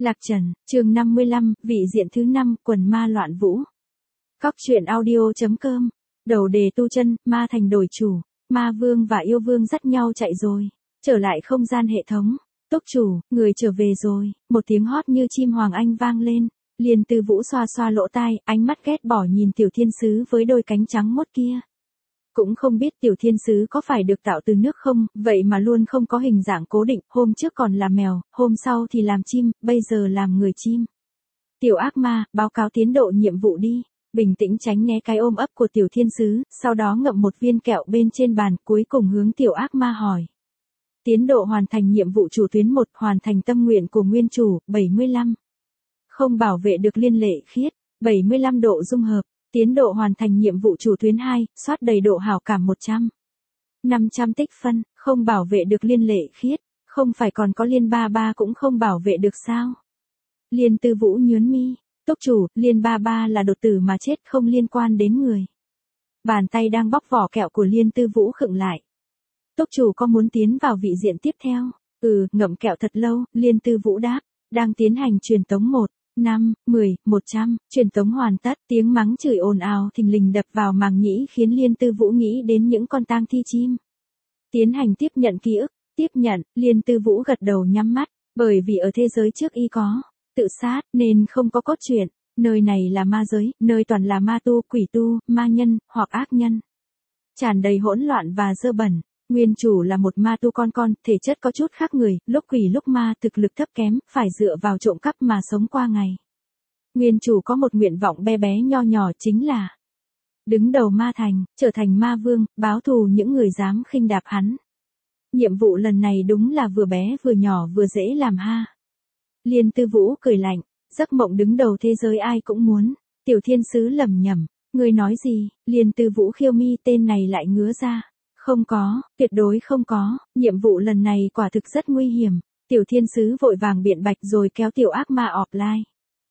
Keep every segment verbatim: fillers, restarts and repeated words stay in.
Lạc Trần, chương năm mươi lăm, vị diện thứ năm, quần ma loạn vũ. Cóc truyện audio.com. Đầu đề tu chân, ma thành đổi chủ, ma vương và yêu vương dắt nhau chạy rồi. Trở lại không gian hệ thống. Túc chủ, người trở về rồi. Một tiếng hót như chim hoàng anh vang lên. Liền Tư Vũ xoa xoa lỗ tai, ánh mắt ghét bỏ nhìn tiểu thiên sứ với đôi cánh trắng mốt kia. Cũng không biết tiểu thiên sứ có phải được tạo từ nước không, vậy mà luôn không có hình dạng cố định, hôm trước còn là mèo, hôm sau thì làm chim, bây giờ làm người chim. Tiểu ác ma, báo cáo tiến độ nhiệm vụ đi. Bình tĩnh tránh né cái ôm ấp của tiểu thiên sứ, sau đó ngậm một viên kẹo bên trên bàn, cuối cùng hướng tiểu ác ma hỏi. Tiến độ hoàn thành nhiệm vụ chủ tuyến một, hoàn thành tâm nguyện của nguyên chủ, bảy mươi lăm. Không bảo vệ được liên lệ khiết, bảy mươi lăm độ dung hợp. Tiến độ hoàn thành nhiệm vụ chủ tuyến hai, soát đầy độ hảo cảm một trăm. năm trăm tích phân, không bảo vệ được liên lệ khiết, không phải còn có liên ba ba cũng không bảo vệ được sao? Liên Tư Vũ nhướng mi, túc chủ, liên ba ba là đột tử mà chết không liên quan đến người. Bàn tay đang bóc vỏ kẹo của Liên Tư Vũ khựng lại. Túc chủ có muốn tiến vào vị diện tiếp theo? Ừ, ngậm kẹo thật lâu, Liên Tư Vũ đáp, đang tiến hành truyền tống một. năm, mười, một trăm, truyền tống hoàn tất, tiếng mắng chửi ồn ào thình lình đập vào màng nhĩ khiến Liên Tư Vũ nghĩ đến những con tang thi chim. Tiến hành tiếp nhận ký ức, tiếp nhận, Liên Tư Vũ gật đầu nhắm mắt, bởi vì ở thế giới trước y có tự sát nên không có cốt truyện, nơi này là ma giới, nơi toàn là ma tu, quỷ tu, ma nhân, hoặc ác nhân. Tràn đầy hỗn loạn và dơ bẩn. Nguyên chủ là một ma tu con con, thể chất có chút khác người, lúc quỷ lúc ma, thực lực thấp kém, phải dựa vào trộm cắp mà sống qua ngày. Nguyên chủ có một nguyện vọng bé bé nho nhỏ chính là đứng đầu ma thành, trở thành ma vương, báo thù những người dám khinh đạp hắn. Nhiệm vụ lần này đúng là vừa bé vừa nhỏ vừa dễ làm ha. Liên Tư Vũ cười lạnh, giấc mộng đứng đầu thế giới ai cũng muốn. Tiểu thiên sứ lẩm nhẩm, người nói gì? Liên Tư Vũ khiêu mi, tên này lại ngứa ra. Không có, tuyệt đối không có, nhiệm vụ lần này quả thực rất nguy hiểm. Tiểu thiên sứ vội vàng biện bạch rồi kéo tiểu ác ma offline.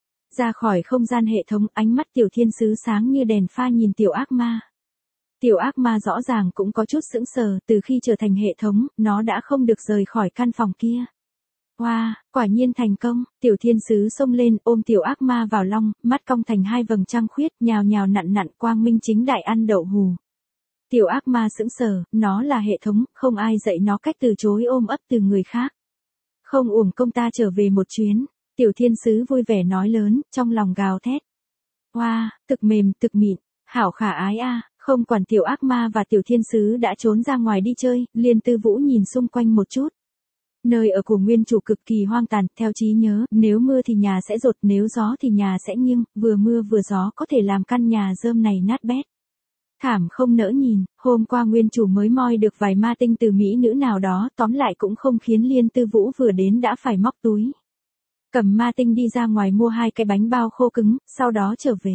Ra khỏi không gian hệ thống, ánh mắt tiểu thiên sứ sáng như đèn pha nhìn tiểu ác ma. Tiểu ác ma rõ ràng cũng có chút sững sờ, từ khi trở thành hệ thống, nó đã không được rời khỏi căn phòng kia. Wow, quả nhiên thành công, tiểu thiên sứ xông lên ôm tiểu ác ma vào lòng, mắt cong thành hai vầng trăng khuyết, nhào nhào nặn nặn quang minh chính đại ăn đậu hù. Tiểu ác ma sững sờ, nó là hệ thống, không ai dạy nó cách từ chối ôm ấp từ người khác. Không uổng công ta trở về một chuyến, tiểu thiên sứ vui vẻ nói lớn, trong lòng gào thét. Wow, thực mềm, thực mịn, hảo khả ái a, không quản tiểu ác ma và tiểu thiên sứ đã trốn ra ngoài đi chơi, Liên Tư Vũ nhìn xung quanh một chút. Nơi ở của nguyên chủ cực kỳ hoang tàn, theo trí nhớ, nếu mưa thì nhà sẽ rột, nếu gió thì nhà sẽ nghiêng, vừa mưa vừa gió có thể làm căn nhà rơm này nát bét. Thảm không nỡ nhìn, hôm qua nguyên chủ mới moi được vài ma tinh từ mỹ nữ nào đó, tóm lại cũng không khiến Liên Tư Vũ vừa đến đã phải móc túi. Cầm ma tinh đi ra ngoài mua hai cái bánh bao khô cứng, sau đó trở về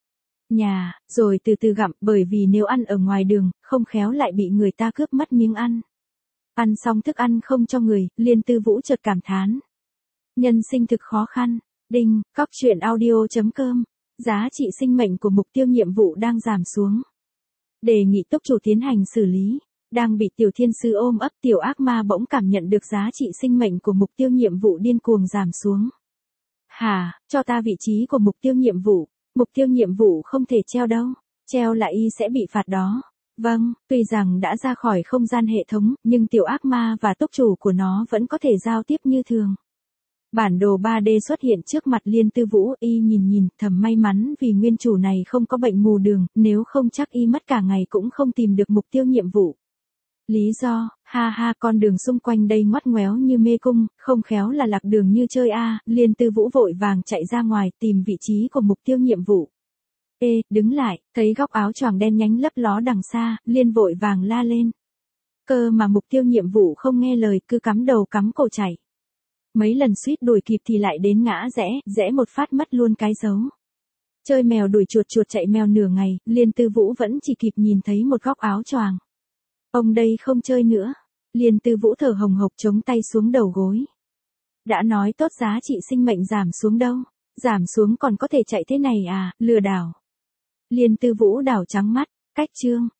nhà, rồi từ từ gặm, bởi vì nếu ăn ở ngoài đường, không khéo lại bị người ta cướp mất miếng ăn. Ăn xong thức ăn không cho người, Liên Tư Vũ chợt cảm thán. Nhân sinh thực khó khăn. Đinh, cóc truyện audio.com. Giá trị sinh mệnh của mục tiêu nhiệm vụ đang giảm xuống. Đề nghị túc chủ tiến hành xử lý. Đang bị tiểu thiên sứ ôm ấp, tiểu ác ma bỗng cảm nhận được giá trị sinh mệnh của mục tiêu nhiệm vụ điên cuồng giảm xuống. Hà, cho ta vị trí của mục tiêu nhiệm vụ. Mục tiêu nhiệm vụ không thể treo đâu. Treo là y sẽ bị phạt đó. Vâng, tuy rằng đã ra khỏi không gian hệ thống, nhưng tiểu ác ma và túc chủ của nó vẫn có thể giao tiếp như thường. Bản đồ ba D xuất hiện trước mặt Liên Tư Vũ, y nhìn nhìn, thầm may mắn vì nguyên chủ này không có bệnh mù đường, nếu không chắc y mất cả ngày cũng không tìm được mục tiêu nhiệm vụ. Lý do, ha ha, con đường xung quanh đây ngoắt ngoéo như mê cung, không khéo là lạc đường như chơi a. Liên Tư Vũ vội vàng chạy ra ngoài tìm vị trí của mục tiêu nhiệm vụ. Ê, đứng lại, thấy góc áo choàng đen nhánh lấp ló đằng xa, Liên vội vàng la lên. Cơ mà mục tiêu nhiệm vụ không nghe lời, cứ cắm đầu cắm cổ chạy. Mấy lần suýt đuổi kịp thì lại đến ngã rẽ, rẽ một phát mất luôn cái dấu. Chơi mèo đuổi chuột, chuột chạy mèo nửa ngày, Liên Tư Vũ vẫn chỉ kịp nhìn thấy một góc áo choàng. Ông đây không chơi nữa. Liên Tư Vũ thở hồng hộc chống tay xuống đầu gối. Đã nói tốt giá trị sinh mệnh giảm xuống đâu. Giảm xuống còn có thể chạy thế này à, lừa đảo. Liên Tư Vũ đảo trắng mắt, cách chương,